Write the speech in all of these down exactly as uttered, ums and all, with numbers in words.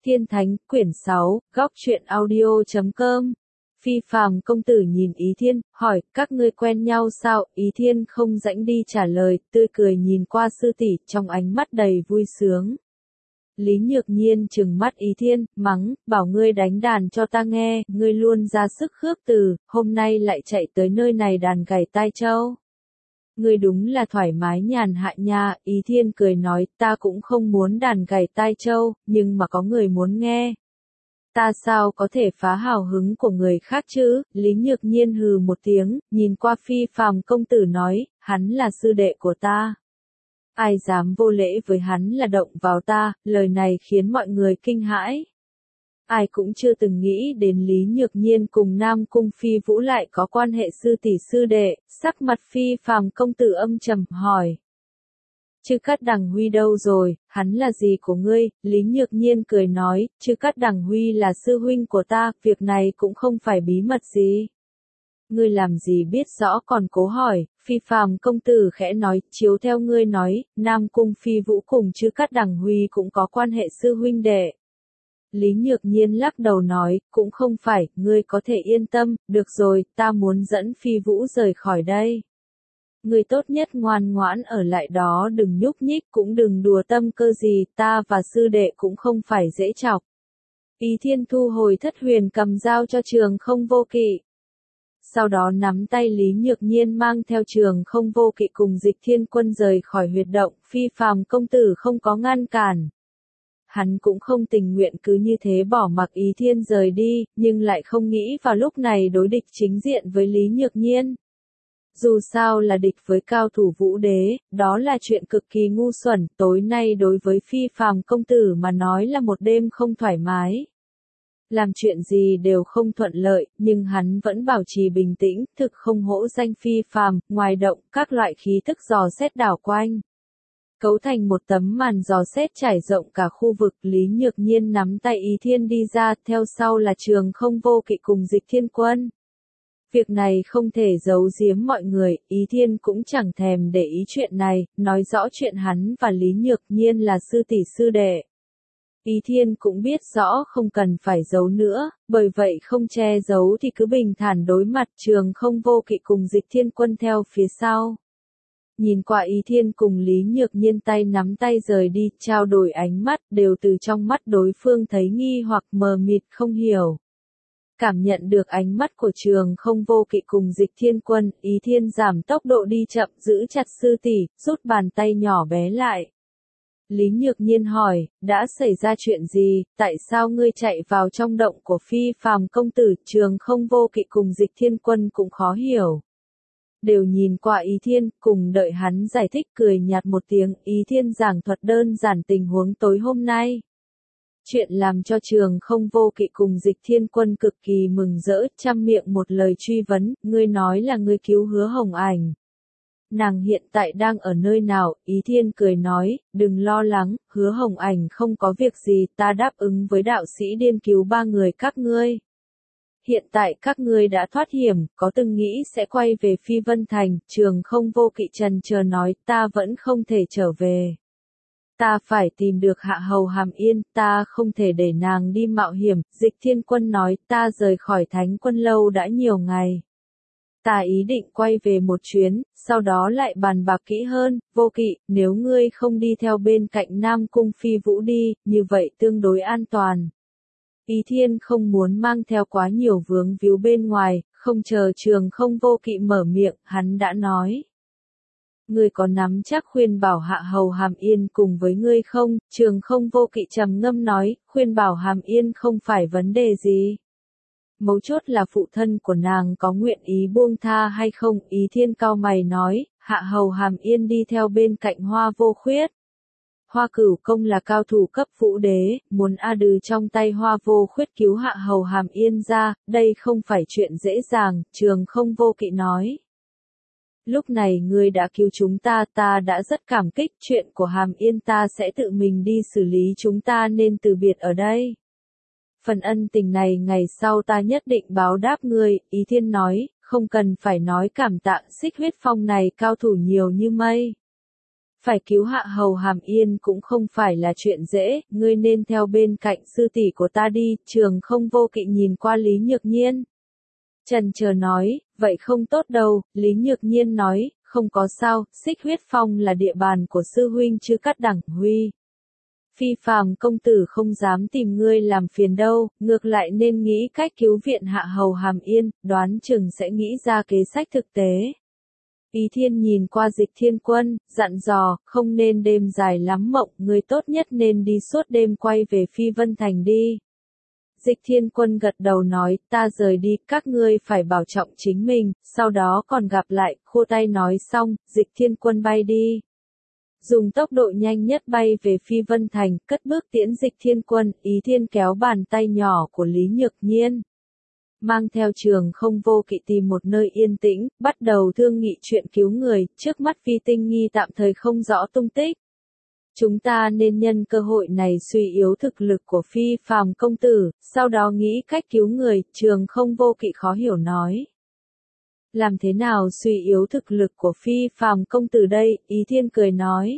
Thiên Thánh, quyển sáu, góc truyện audio chấm com. Phi Phàm công tử nhìn Ý Thiên, hỏi, các ngươi quen nhau sao? Ý Thiên không rãnh đi trả lời, tươi cười nhìn qua sư tỷ, trong ánh mắt đầy vui sướng. Lý Nhược Nhiên trừng mắt Ý Thiên, mắng, bảo ngươi đánh đàn cho ta nghe, ngươi luôn ra sức khước từ, hôm nay lại chạy tới nơi này đàn gảy tai trâu. Ngươi đúng là thoải mái nhàn hạ nha. Ý Thiên cười nói, ta cũng không muốn đàn gảy tai trâu, nhưng mà có người muốn nghe. Ta sao có thể phá hào hứng của người khác chứ? Lý Nhược Nhiên hừ một tiếng, nhìn qua Phi Phàm công tử nói, hắn là sư đệ của ta. Ai dám vô lễ với hắn là động vào ta, lời này khiến mọi người kinh hãi. Ai cũng chưa từng nghĩ đến Lý Nhược Nhiên cùng Nam Cung Phi Vũ lại có quan hệ sư tỷ sư đệ, sắc mặt Phi Phàm công tử âm trầm hỏi. Chư Cát Đằng Huy đâu rồi, hắn là gì của ngươi? Lý Nhược Nhiên cười nói, Chư Cát Đằng Huy là sư huynh của ta, việc này cũng không phải bí mật gì. Ngươi làm gì biết rõ còn cố hỏi? Phi Phàm công tử khẽ nói, chiếu theo ngươi nói, Nam Cung Phi Vũ cùng Chư Cát Đằng Huy cũng có quan hệ sư huynh đệ. Lý Nhược Nhiên lắc đầu nói, cũng không phải, ngươi có thể yên tâm, được rồi, ta muốn dẫn Phi Vũ rời khỏi đây. Ngươi tốt nhất ngoan ngoãn ở lại đó, đừng nhúc nhích, cũng đừng đùa tâm cơ gì, ta và sư đệ cũng không phải dễ chọc. Ý Thiên thu hồi thất huyền cầm dao cho Trường Không Vô Kỵ. Sau đó nắm tay Lý Nhược Nhiên mang theo Trường Không Vô Kỵ cùng Dịch Thiên Quân rời khỏi huyệt động, Phi Phàm công tử không có ngăn cản. Hắn cũng không tình nguyện cứ như thế bỏ mặc Ý Thiên rời đi, nhưng lại không nghĩ vào lúc này đối địch chính diện với Lý Nhược Nhiên. Dù sao là địch với cao thủ vũ đế, đó là chuyện cực kỳ ngu xuẩn, tối nay đối với Phi Phàm công tử mà nói là một đêm không thoải mái. Làm chuyện gì đều không thuận lợi, nhưng hắn vẫn bảo trì bình tĩnh, thực không hổ danh Phi Phàm, ngoài động, các loại khí tức dò xét đảo quanh. Cấu thành một tấm màn dò xét trải rộng cả khu vực, Lý Nhược Nhiên nắm tay Ý Thiên đi ra, theo sau là Trường Không Vô Kỵ cùng Dịch Thiên Quân. Việc này không thể giấu giếm mọi người, Ý Thiên cũng chẳng thèm để ý chuyện này, nói rõ chuyện hắn và Lý Nhược Nhiên là sư tỷ sư đệ. Ý Thiên cũng biết rõ không cần phải giấu nữa, bởi vậy không che giấu thì cứ bình thản đối mặt. Trường Không Vô Kỵ cùng Dịch Thiên Quân theo phía sau. Nhìn qua Ý Thiên cùng Lý Nhược Nhiên tay nắm tay rời đi, trao đổi ánh mắt, đều từ trong mắt đối phương thấy nghi hoặc mờ mịt không hiểu. Cảm nhận được ánh mắt của Trường Không Vô Kỵ cùng Dịch Thiên Quân, Ý Thiên giảm tốc độ đi chậm, giữ chặt sư tỷ, rút bàn tay nhỏ bé lại. Lý Nhược Nhiên hỏi, đã xảy ra chuyện gì, tại sao ngươi chạy vào trong động của Phi Phàm công tử? Trường Không Vô Kỵ cùng Dịch Thiên Quân cũng khó hiểu. Đều nhìn qua Ý Thiên, cùng đợi hắn giải thích, cười nhạt một tiếng. Ý Thiên giảng thuật đơn giản tình huống tối hôm nay. Chuyện làm cho Trường Không Vô Kỵ cùng Dịch Thiên Quân cực kỳ mừng rỡ, trăm miệng một lời truy vấn, ngươi nói là ngươi cứu Hứa Hồng Ảnh. Nàng hiện tại đang ở nơi nào? Ý Thiên cười nói, đừng lo lắng, Hứa Hồng Ảnh không có việc gì, ta đáp ứng với đạo sĩ điên cứu ba người các ngươi. Hiện tại các ngươi đã thoát hiểm, có từng nghĩ sẽ quay về Phi Vân Thành? Trường Không Vô Kỵ trần chờ nói, ta vẫn không thể trở về. Ta phải tìm được Hạ Hầu Hàm Yên, ta không thể để nàng đi mạo hiểm. Dịch Thiên Quân nói, ta rời khỏi Thánh Quân Lâu đã nhiều ngày. Ta ý định quay về một chuyến, sau đó lại bàn bạc kỹ hơn. Vô Kỵ, nếu ngươi không đi theo bên cạnh Nam Cung Phi Vũ đi, như vậy tương đối an toàn. Ý Thiên không muốn mang theo quá nhiều vướng víu bên ngoài, không chờ Trường Không Vô Kỵ mở miệng, hắn đã nói. Ngươi có nắm chắc khuyên bảo Hạ Hầu Hàm Yên cùng với ngươi không? Trường Không Vô Kỵ trầm ngâm nói, khuyên bảo Hàm Yên không phải vấn đề gì. Mấu chốt là phụ thân của nàng có nguyện ý buông tha hay không? Ý Thiên cau mày nói, Hạ Hầu Hàm Yên đi theo bên cạnh Hoa Vô Khuyết. Hoa Cửu Công là cao thủ cấp vũ đế, muốn A Đừ trong tay Hoa Vô Khuyết cứu Hạ Hầu Hàm Yên ra, đây không phải chuyện dễ dàng. Trường Không Vô Kỵ nói. Lúc này ngươi đã cứu chúng ta, ta đã rất cảm kích, chuyện của Hàm Yên ta sẽ tự mình đi xử lý, chúng ta nên từ biệt ở đây. Phần ân tình này ngày sau ta nhất định báo đáp ngươi. Ý Thiên nói, không cần phải nói cảm tạ, Xích Huyết Phong này cao thủ nhiều như mây. Phải cứu Hạ Hầu Hàm Yên cũng không phải là chuyện dễ, ngươi nên theo bên cạnh sư tỷ của ta đi, Trường Không Vô Kỵ nhìn qua Lý Nhược Nhiên. Chần chờ nói, vậy không tốt đâu, Lý Nhược Nhiên nói, không có sao, Xích Huyết Phong là địa bàn của sư huynh chứ Cát Đẳng Huy. Phi Phàm công tử không dám tìm ngươi làm phiền đâu, ngược lại nên nghĩ cách cứu viện Hạ Hầu Hàm Yên, đoán chừng sẽ nghĩ ra kế sách thực tế. Ý Thiên nhìn qua Dịch Thiên Quân, dặn dò, không nên đêm dài lắm mộng, ngươi tốt nhất nên đi suốt đêm quay về Phi Vân Thành đi. Dịch Thiên Quân gật đầu nói, ta rời đi, các ngươi phải bảo trọng chính mình, sau đó còn gặp lại, khô tay nói xong, Dịch Thiên Quân bay đi. Dùng tốc độ nhanh nhất bay về Phi Vân Thành, cất bước tiễn Dịch Thiên Quân, Ý Thiên kéo bàn tay nhỏ của Lý Nhược Nhiên. Mang theo Trường Không Vô Kỵ tìm một nơi yên tĩnh, bắt đầu thương nghị chuyện cứu người, trước mắt Vi Tinh Nghi tạm thời không rõ tung tích. Chúng ta nên nhân cơ hội này suy yếu thực lực của Phi Phàm công tử, sau đó nghĩ cách cứu người, Trường Không Vô Kỵ khó hiểu nói. Làm thế nào suy yếu thực lực của Phi Phàm công tử đây, Ý Thiên cười nói.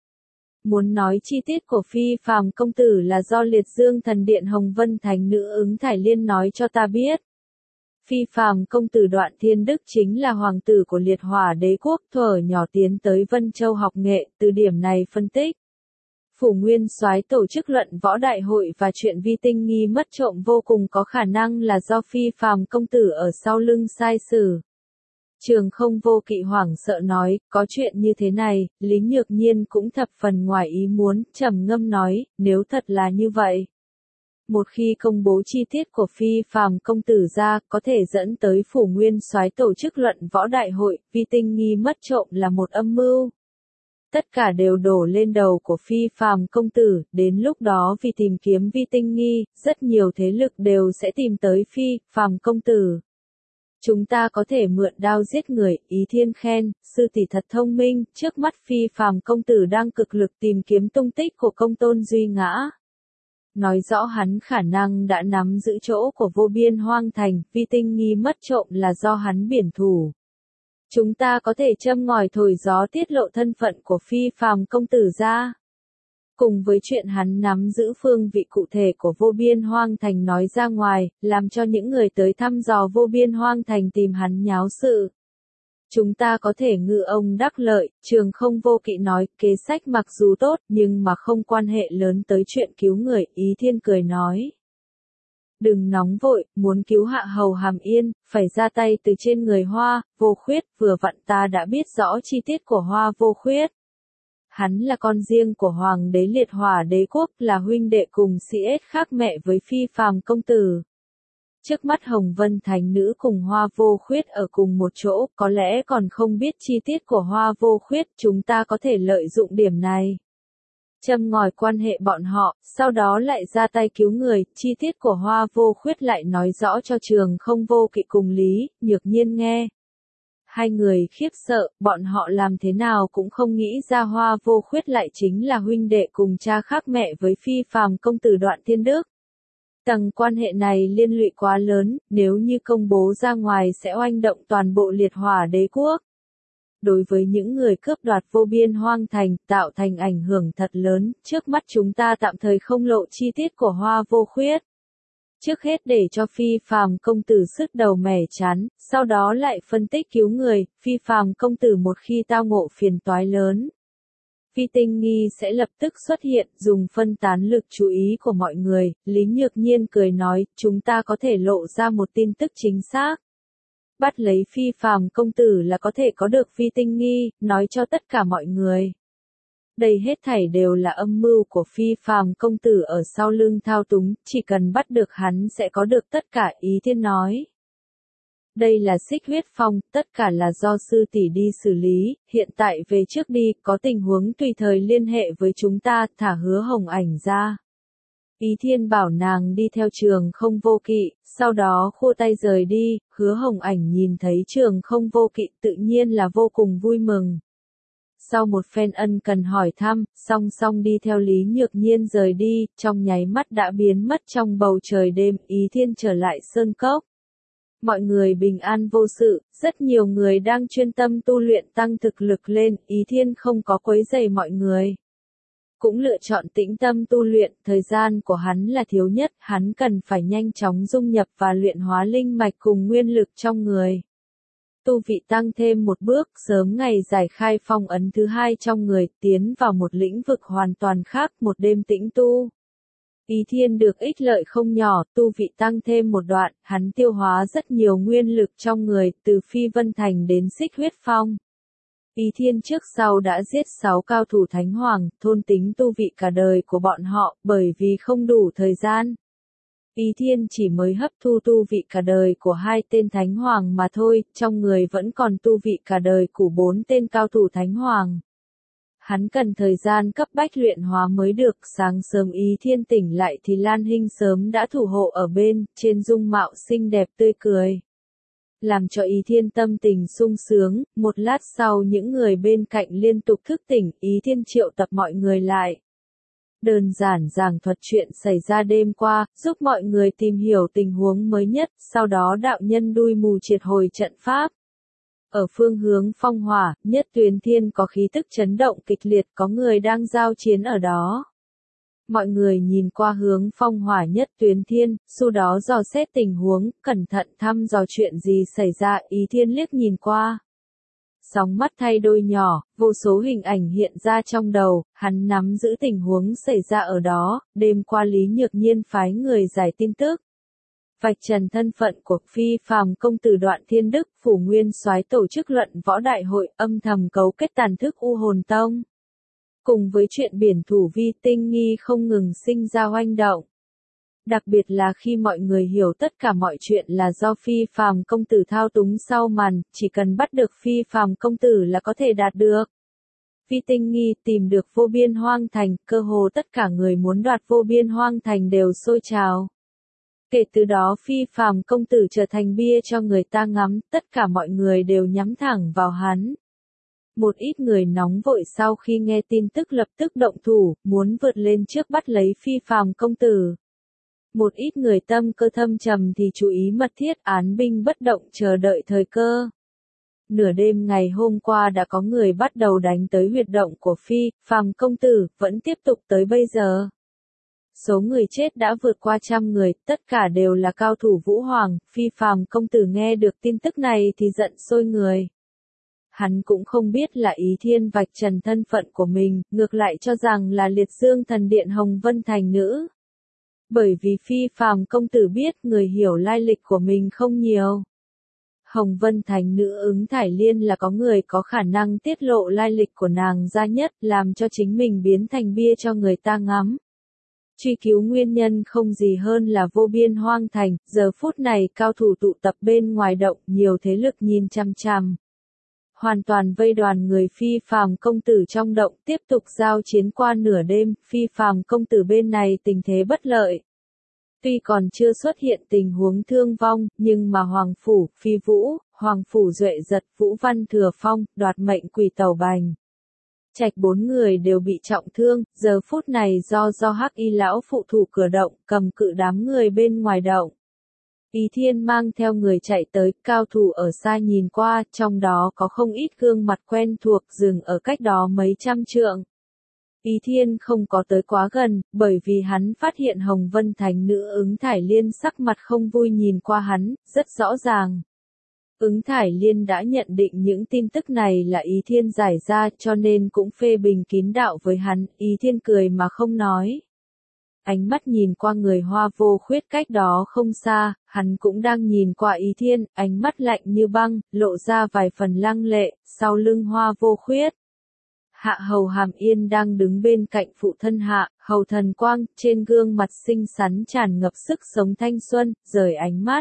Muốn nói chi tiết của Phi Phàm công tử là do Liệt Dương Thần Điện Hồng Vân Thánh Nữ Ứng Thải Liên nói cho ta biết. Phi Phàm công tử Đoạn Thiên Đức chính là hoàng tử của Liệt Hỏa Đế quốc, thuở nhỏ tiến tới Vân Châu học nghệ, từ điểm này phân tích. Phủ Nguyên Soái tổ chức luận võ đại hội và chuyện Vi Tinh Nghi mất trộm vô cùng có khả năng là do Phi Phàm công tử ở sau lưng sai sử. Trường Không Vô Kỵ hoảng sợ nói, có chuyện như thế này, Lý Nhược Nhiên cũng thập phần ngoài ý muốn, trầm ngâm nói, nếu thật là như vậy. Một khi công bố chi tiết của Phi Phàm công tử ra, có thể dẫn tới Phủ Nguyên Soái tổ chức luận võ đại hội, Vi Tinh Nghi mất trộm là một âm mưu. Tất cả đều đổ lên đầu của Phi Phàm công tử, đến lúc đó vì tìm kiếm Vi Tinh Nghi, rất nhiều thế lực đều sẽ tìm tới Phi Phàm công tử. Chúng ta có thể mượn đao giết người, Ý Thiên khen, sư tỷ thật thông minh, trước mắt Phi Phàm công tử đang cực lực tìm kiếm tung tích của Công Tôn Duy Ngã. Nói rõ hắn khả năng đã nắm giữ chỗ của Vô Biên Hoang Thành, Vi Tinh Nghi mất trộm là do hắn biển thủ. Chúng ta có thể châm ngòi thổi gió tiết lộ thân phận của Phi Phàm công tử ra. Cùng với chuyện hắn nắm giữ phương vị cụ thể của Vô Biên Hoang Thành nói ra ngoài, làm cho những người tới thăm dò Vô Biên Hoang Thành tìm hắn nháo sự. Chúng ta có thể ngư ông đắc lợi, Trường Không Vô Kỵ nói, kế sách mặc dù tốt, nhưng mà không quan hệ lớn tới chuyện cứu người, Ý Thiên cười nói. Đừng nóng vội, muốn cứu Hạ Hầu Hàm Yên, phải ra tay từ trên người Hoa Vô Khuyết, vừa vặn ta đã biết rõ chi tiết của Hoa Vô Khuyết. Hắn là con riêng của Hoàng đế Liệt Hỏa Đế quốc, là huynh đệ cùng sĩ ết khác mẹ với Phi Phàm công tử. Trước mắt Hồng Vân Thánh Nữ cùng Hoa Vô Khuyết ở cùng một chỗ, có lẽ còn không biết chi tiết của Hoa Vô Khuyết, chúng ta có thể lợi dụng điểm này. Châm ngòi quan hệ bọn họ, sau đó lại ra tay cứu người, chi tiết của Hoa Vô Khuyết lại nói rõ cho Trường Không Vô Kỵ cùng Lý Nhược Nhiên nghe. Hai người khiếp sợ, bọn họ làm thế nào cũng không nghĩ ra Hoa Vô Khuyết lại chính là huynh đệ cùng cha khác mẹ với Phi Phàm công tử Đoạn Thiên Đức. Tầng quan hệ này liên lụy quá lớn, nếu như công bố ra ngoài sẽ oanh động toàn bộ Liệt Hỏa Đế quốc. Đối với những người cướp đoạt Vô Biên Hoang Thành, tạo thành ảnh hưởng thật lớn, trước mắt chúng ta tạm thời không lộ chi tiết của Hoa Vô Khuyết. Trước hết để cho Phi Phàm công tử sứt đầu mẻ chán, sau đó lại phân tích cứu người, Phi Phàm công tử một khi tao ngộ phiền toái lớn. Vi Tinh Nghi sẽ lập tức xuất hiện, dùng phân tán lực chú ý của mọi người, Lý Nhược Nhiên cười nói, chúng ta có thể lộ ra một tin tức chính xác. Bắt lấy Phi Phàm công tử là có thể có được Vi Tinh Nghi, nói cho tất cả mọi người. Đây hết thảy đều là âm mưu của Phi Phàm công tử ở sau lưng thao túng, chỉ cần bắt được hắn sẽ có được tất cả, Ý Thiên nói. Đây là Xích Huyết Phong, tất cả là do sư tỷ đi xử lý, hiện tại về trước đi, có tình huống tùy thời liên hệ với chúng ta, thả Hứa Hồng Ảnh ra. Ý Thiên bảo nàng đi theo Trường Không Vô Kỵ, sau đó khua tay rời đi, Hứa Hồng Ảnh nhìn thấy Trường Không Vô Kỵ tự nhiên là vô cùng vui mừng. Sau một phen ân cần hỏi thăm, song song đi theo Lý Nhược Nhiên rời đi, trong nháy mắt đã biến mất trong bầu trời đêm, Ý Thiên trở lại sơn cốc. Mọi người bình an vô sự, rất nhiều người đang chuyên tâm tu luyện tăng thực lực lên, Ý Thiên không có quấy rầy mọi người. Cũng lựa chọn tĩnh tâm tu luyện, thời gian của hắn là thiếu nhất, hắn cần phải nhanh chóng dung nhập và luyện hóa linh mạch cùng nguyên lực trong người. Tu vị tăng thêm một bước, sớm ngày giải khai phong ấn thứ hai trong người, tiến vào một lĩnh vực hoàn toàn khác, một đêm tĩnh tu. Ý Thiên được ích lợi không nhỏ, tu vị tăng thêm một đoạn, hắn tiêu hóa rất nhiều nguyên lực trong người, từ Phi Vân Thành đến Xích Huyết Phong. Ý Thiên trước sau đã giết sáu cao thủ Thánh Hoàng, thôn tính tu vị cả đời của bọn họ, bởi vì không đủ thời gian. Ý Thiên chỉ mới hấp thu tu vị cả đời của hai tên Thánh Hoàng mà thôi, trong người vẫn còn tu vị cả đời của bốn tên cao thủ Thánh Hoàng. Hắn cần thời gian cấp bách luyện hóa mới được, sáng sớm Ý Thiên tỉnh lại thì Lan Hinh sớm đã thủ hộ ở bên, trên dung mạo xinh đẹp tươi cười. Làm cho Ý Thiên tâm tình sung sướng, một lát sau những người bên cạnh liên tục thức tỉnh, Ý Thiên triệu tập mọi người lại. Đơn giản giảng thuật chuyện xảy ra đêm qua, giúp mọi người tìm hiểu tình huống mới nhất, sau đó đạo nhân đuôi mù triệt hồi trận pháp. Ở phương hướng phong hỏa, Nhất Tuyến Thiên có khí tức chấn động kịch liệt, có người đang giao chiến ở đó. Mọi người nhìn qua hướng phong hỏa Nhất Tuyến Thiên, sau đó dò xét tình huống, cẩn thận thăm dò chuyện gì xảy ra, Ý Thiên liếc nhìn qua. Sóng mắt thay đôi nhỏ, vô số hình ảnh hiện ra trong đầu, hắn nắm giữ tình huống xảy ra ở đó, đêm qua Lý Nhược Nhiên phái người giải tin tức. Vạch trần thân phận của Phi Phàm công tử Đoạn Thiên Đức, Phủ Nguyên Soái tổ chức luận võ đại hội, âm thầm cấu kết tàn thức U Hồn Tông. Cùng với chuyện biển thủ Vi Tinh Nghi không ngừng sinh ra oanh động. Đặc biệt là khi mọi người hiểu tất cả mọi chuyện là do Phi Phàm công tử thao túng sau màn, chỉ cần bắt được Phi Phàm công tử là có thể đạt được. Vi Tinh Nghi tìm được Vô Biên Hoang Thành, cơ hồ tất cả người muốn đoạt Vô Biên Hoang Thành đều sôi trào. Kể từ đó Phi Phàm công tử trở thành bia cho người ta ngắm, tất cả mọi người đều nhắm thẳng vào hắn. Một ít người nóng vội sau khi nghe tin tức lập tức động thủ, muốn vượt lên trước bắt lấy Phi Phàm công tử. Một ít người tâm cơ thâm trầm thì chú ý mật thiết, án binh bất động chờ đợi thời cơ. Nửa đêm ngày hôm qua đã có người bắt đầu đánh tới huyệt động của Phi Phàm công tử, vẫn tiếp tục tới bây giờ. Số người chết đã vượt qua trăm người, tất cả đều là cao thủ Vũ Hoàng. Phi Phàm công tử nghe được tin tức này thì giận sôi người. Hắn cũng không biết là Ý Thiên vạch trần thân phận của mình, ngược lại cho rằng là Liệt Dương Thần Điện Hồng Vân Thành nữ. Bởi vì Phi Phàm công tử biết người hiểu lai lịch của mình không nhiều. Hồng Vân Thành nữ Ứng Thải Liên là có người có khả năng tiết lộ lai lịch của nàng ra nhất, làm cho chính mình biến thành bia cho người ta ngắm. Truy cứu nguyên nhân không gì hơn là Vô Biên Hoang Thành, giờ phút này cao thủ tụ tập bên ngoài động, nhiều thế lực nhìn chăm chăm. Hoàn toàn vây đoàn người Phi Phàm công tử trong động, tiếp tục giao chiến qua nửa đêm, Phi Phàm công tử bên này tình thế bất lợi. Tuy còn chưa xuất hiện tình huống thương vong, nhưng mà Hoàng Phủ, Phi Vũ, Hoàng Phủ Duệ Giật, Vũ Văn Thừa Phong, đoạt mệnh quỷ tàu bành. Trạch bốn người đều bị trọng thương, giờ phút này do do Hắc Y lão phụ thủ cửa động, cầm cự đám người bên ngoài động. Ý Thiên mang theo người chạy tới, cao thủ ở xa nhìn qua, trong đó có không ít gương mặt quen thuộc dừng ở cách đó mấy trăm trượng. Ý Thiên không có tới quá gần, bởi vì hắn phát hiện Hồng Vân Thành nữ Ứng Thải Liên sắc mặt không vui nhìn qua hắn, rất rõ ràng. Ứng Thải Liên đã nhận định những tin tức này là Ý Thiên giải ra cho nên cũng phê bình kín đạo với hắn, Ý Thiên cười mà không nói. Ánh mắt nhìn qua người Hoa Vô Khuyết cách đó không xa, hắn cũng đang nhìn qua Ý Thiên, ánh mắt lạnh như băng, lộ ra vài phần lăng lệ, sau lưng Hoa Vô Khuyết. Hạ Hầu Hàm Yên đang đứng bên cạnh phụ thân Hạ, Hầu Thần Quang, trên gương mặt xinh xắn tràn ngập sức sống thanh xuân, rời ánh mắt.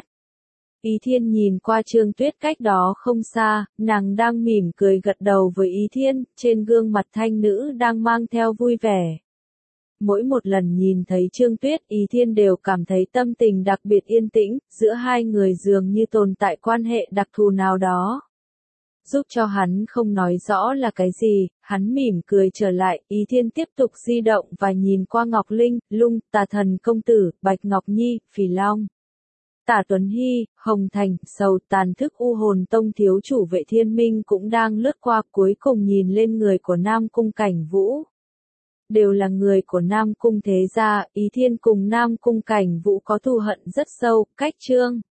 Ý Thiên nhìn qua Trương Tuyết cách đó không xa, nàng đang mỉm cười gật đầu với Ý Thiên, trên gương mặt thanh nữ đang mang theo vui vẻ. Mỗi một lần nhìn thấy Trương Tuyết, Ý Thiên đều cảm thấy tâm tình đặc biệt yên tĩnh, giữa hai người dường như tồn tại quan hệ đặc thù nào đó. Giúp cho hắn không nói rõ là cái gì, hắn mỉm cười trở lại, Ý Thiên tiếp tục di động và nhìn qua Ngọc Linh, Lung, Tà Thần Công Tử, Bạch Ngọc Nhi, Phỉ Long. Tả Tuấn Hy, Hồng Thành, sầu tàn thức u hồn tông thiếu chủ Vệ Thiên Minh cũng đang lướt qua, cuối cùng nhìn lên người của Nam Cung Cảnh Vũ. Đều là người của Nam Cung thế gia, Ý Thiên cùng Nam Cung Cảnh Vũ có thù hận rất sâu, cách chương.